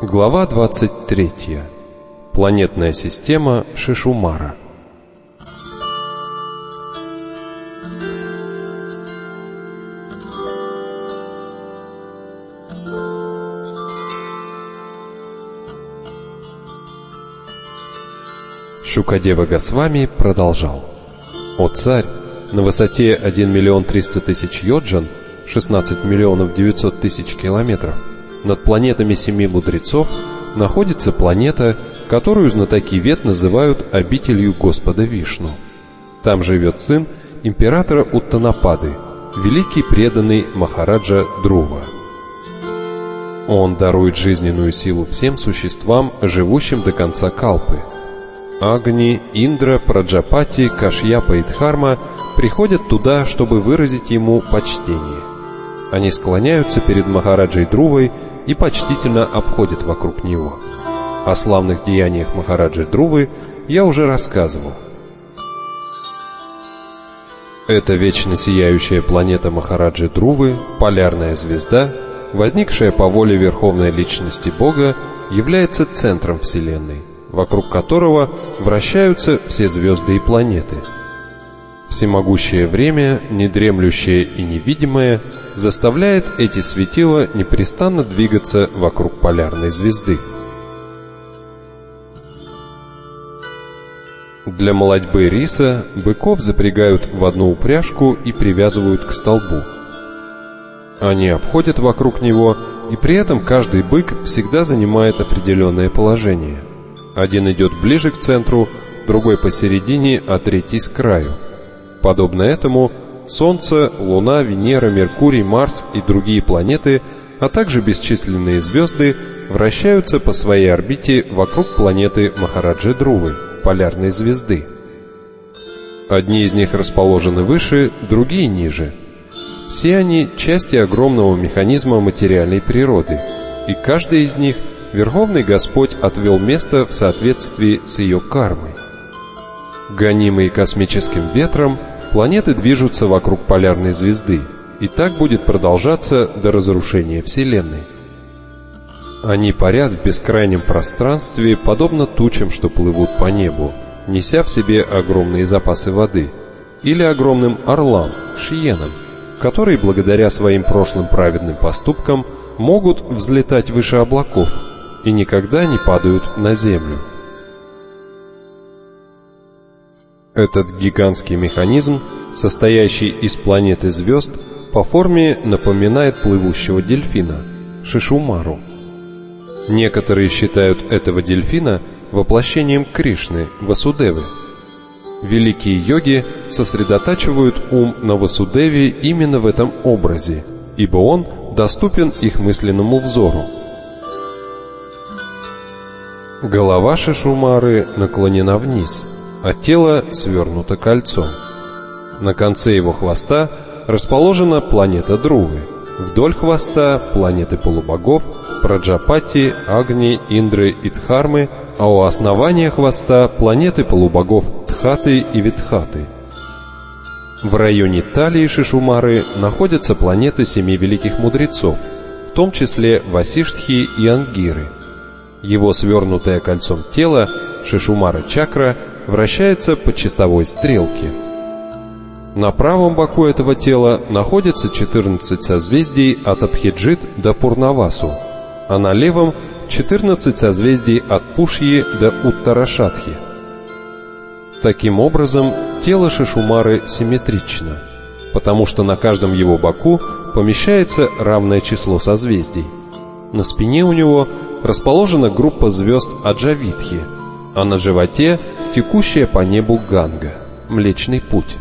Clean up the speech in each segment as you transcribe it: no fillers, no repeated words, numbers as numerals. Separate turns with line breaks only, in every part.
Глава 23. Планетная система Шишумара. Шукадева Госвами продолжал. «О царь, на высоте 1 300 000 йоджан, 16 900 000 километров, над планетами семи мудрецов находится планета, которую знатоки Вед называют обителью Господа Вишну. Там живет сын императора Уттанапады, великий преданный Махараджа Друва. Он дарует жизненную силу всем существам, живущим до конца калпы. Агни, Индра, Праджапати, Кашьяпа и Дхарма приходят туда, чтобы выразить ему почтение. Они склоняются перед Махараджей Друвой и почтительно обходят вокруг него. О славных деяниях Махараджи Друвы я уже рассказывал. Эта вечно сияющая планета Махараджи Друвы, полярная звезда, возникшая по воле Верховной Личности Бога, является центром Вселенной, вокруг которого вращаются все звезды и планеты. Всемогущее время, недремлющее и невидимое, заставляет эти светила непрестанно двигаться вокруг полярной звезды. Для молотьбы риса быков запрягают в одну упряжку и привязывают к столбу. Они обходят вокруг него, и при этом каждый бык всегда занимает определенное положение. Один идет ближе к центру, другой посередине, а третий с краю. Подобно этому Солнце, Луна, Венера, Меркурий, Марс и другие планеты, а также бесчисленные звезды вращаются по своей орбите вокруг планеты Махараджи Друвы, полярной звезды. Одни из них расположены выше, другие ниже. Все они части огромного механизма материальной природы, и каждый из них Верховный Господь отвел место в соответствии с ее кармой. Гонимые космическим ветром, планеты движутся вокруг полярной звезды, и так будет продолжаться до разрушения Вселенной. Они парят в бескрайнем пространстве, подобно тучам, что плывут по небу, неся в себе огромные запасы воды, или огромным орлам, шиенам, которые благодаря своим прошлым праведным поступкам могут взлетать выше облаков и никогда не падают на землю. Этот гигантский механизм, состоящий из планет и звезд, по форме напоминает плывущего дельфина, Шишумару. Некоторые считают этого дельфина воплощением Кришны, Васудевы. Великие йоги сосредотачивают ум на Васудеве именно в этом образе, ибо он доступен их мысленному взору. Голова Шишумары наклонена вниз, а тело свернуто кольцом. На конце его хвоста расположена планета Друвы, вдоль хвоста планеты полубогов Праджапати, Агни, Индры и Дхармы, а у основания хвоста планеты полубогов Тхаты и Видхаты. В районе талии Шишумары находятся планеты семи великих мудрецов, в том числе Васиштхи и Ангиры. Его свернутое кольцом тело, Шишумара-чакра, вращается по часовой стрелке. На правом боку этого тела находится 14 созвездий от Абхиджит до Пурнавасу, а на левом 14 созвездий от Пушьи до Уттарашатхи. Таким образом, тело Шишумары симметрично, потому что на каждом его боку помещается равное число созвездий. На спине у него расположена группа звезд Аджавитхи, а на животе текущая по небу Ганга, Млечный Путь.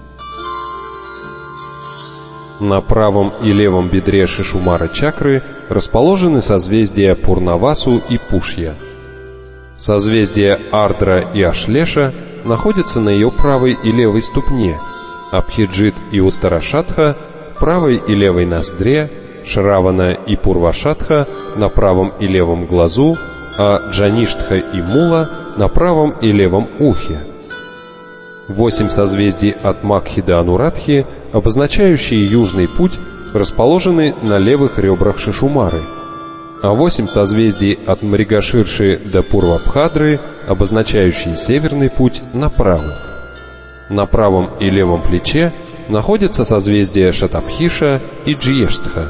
На правом и левом бедре Шишумара-чакры расположены созвездия Пурнавасу и Пушья. Созвездия Ардра и Ашлеша находятся на ее правой и левой ступне, Абхиджит и Уттарашатха в правой и левой ноздре, Шравана и Пурвашатха на правом и левом глазу, а Джаништха и Мула на правом и левом ухе. 8 созвездий от Макхи до Анурадхи, обозначающие южный путь, расположены на левых ребрах Шишумары. а 8 созвездий от Мригаширши до Пурвабхадры, обозначающие северный путь, направо. На правом и левом плече находятся созвездия Шатабхиша и Джьештха.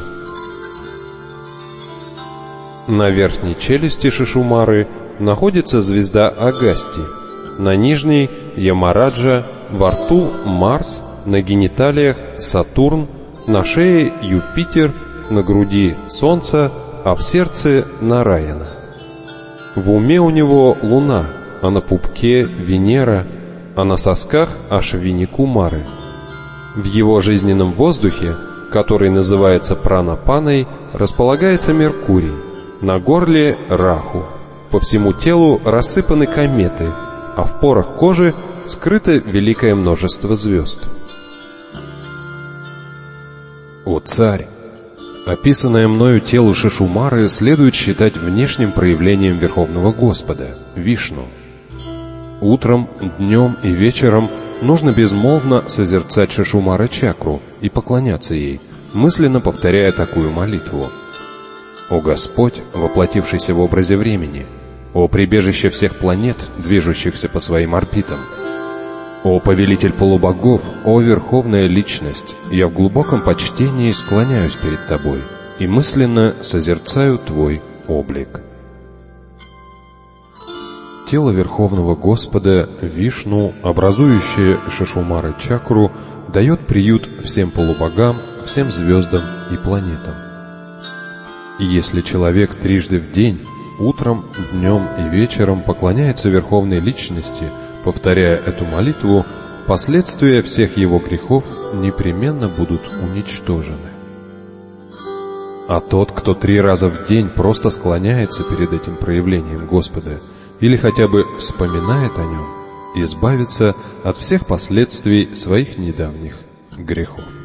На верхней челюсти Шишумары находится звезда Агасти, на нижней — Ямараджа, во рту — Марс, на гениталиях — Сатурн, на шее — Юпитер, на груди — Солнце, а в сердце — Нараяна. В уме у него Луна, а на пупке — Венера, а на сосках — Ашвини Кумары. В его жизненном воздухе, который называется пранапаной, располагается Меркурий, на горле — Раху, по всему телу рассыпаны кометы, а в порах кожи скрыто великое множество звезд. О царь! Описанное мною тело Шишумары следует считать внешним проявлением Верховного Господа, Вишну. Утром, днем и вечером нужно безмолвно созерцать Шишумара-чакру и поклоняться ей, мысленно повторяя такую молитву. «О Господь, воплотившийся в образе времени! О прибежище всех планет, движущихся по своим орбитам! О повелитель полубогов, о верховная личность! Я в глубоком почтении склоняюсь перед Тобой и мысленно созерцаю Твой облик». Тело Верховного Господа, Вишну, образующее Шишумара-чакру, дает приют всем полубогам, всем звездам и планетам. И если человек трижды в день, утром, днем и вечером поклоняется Верховной Личности, повторяя эту молитву, последствия всех его грехов непременно будут уничтожены. А тот, кто 3 раза в день просто склоняется перед этим проявлением Господа или хотя бы вспоминает о нем, избавится от всех последствий своих недавних грехов.